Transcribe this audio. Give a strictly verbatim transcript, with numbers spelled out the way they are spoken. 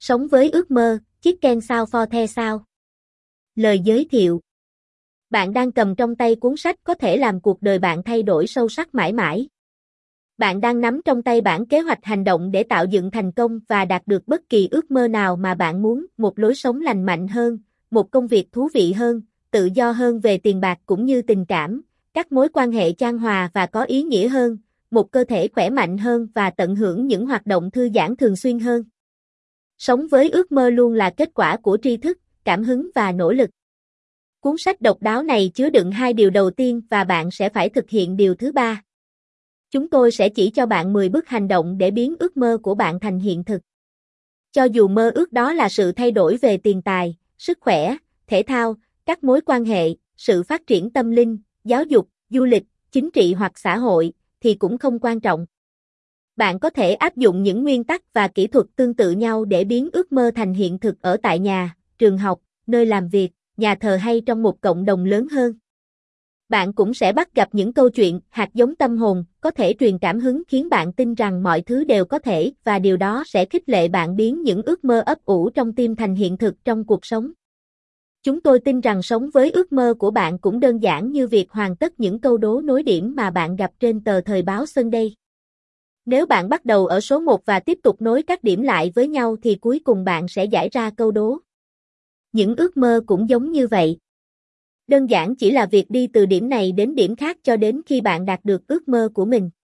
Sống với ước mơ, Chicken Soup for the Soul. Lời giới thiệu. Bạn đang cầm trong tay cuốn sách có thể làm cuộc đời bạn thay đổi sâu sắc mãi mãi. Bạn đang nắm trong tay bản kế hoạch hành động để tạo dựng thành công và đạt được bất kỳ ước mơ nào mà bạn muốn, một lối sống lành mạnh hơn, một công việc thú vị hơn, tự do hơn về tiền bạc cũng như tình cảm, các mối quan hệ chan hòa và có ý nghĩa hơn, một cơ thể khỏe mạnh hơn và tận hưởng những hoạt động thư giãn thường xuyên hơn. Sống với ước mơ luôn là kết quả của tri thức, cảm hứng và nỗ lực. Cuốn sách độc đáo này chứa đựng hai điều đầu tiên và bạn sẽ phải thực hiện điều thứ ba. Chúng tôi sẽ chỉ cho bạn mười bước hành động để biến ước mơ của bạn thành hiện thực. Cho dù mơ ước đó là sự thay đổi về tiền tài, sức khỏe, thể thao, các mối quan hệ, sự phát triển tâm linh, giáo dục, du lịch, chính trị hoặc xã hội, thì cũng không quan trọng. Bạn có thể áp dụng những nguyên tắc và kỹ thuật tương tự nhau để biến ước mơ thành hiện thực ở tại nhà, trường học, nơi làm việc, nhà thờ hay trong một cộng đồng lớn hơn. Bạn cũng sẽ bắt gặp những câu chuyện, hạt giống tâm hồn, có thể truyền cảm hứng khiến bạn tin rằng mọi thứ đều có thể và điều đó sẽ khích lệ bạn biến những ước mơ ấp ủ trong tim thành hiện thực trong cuộc sống. Chúng tôi tin rằng sống với ước mơ của bạn cũng đơn giản như việc hoàn tất những câu đố nối điểm mà bạn gặp trên tờ thời báo Sunday. Nếu bạn bắt đầu ở số một và tiếp tục nối các điểm lại với nhau thì cuối cùng bạn sẽ giải ra câu đố. Những ước mơ cũng giống như vậy. Đơn giản chỉ là việc đi từ điểm này đến điểm khác cho đến khi bạn đạt được ước mơ của mình.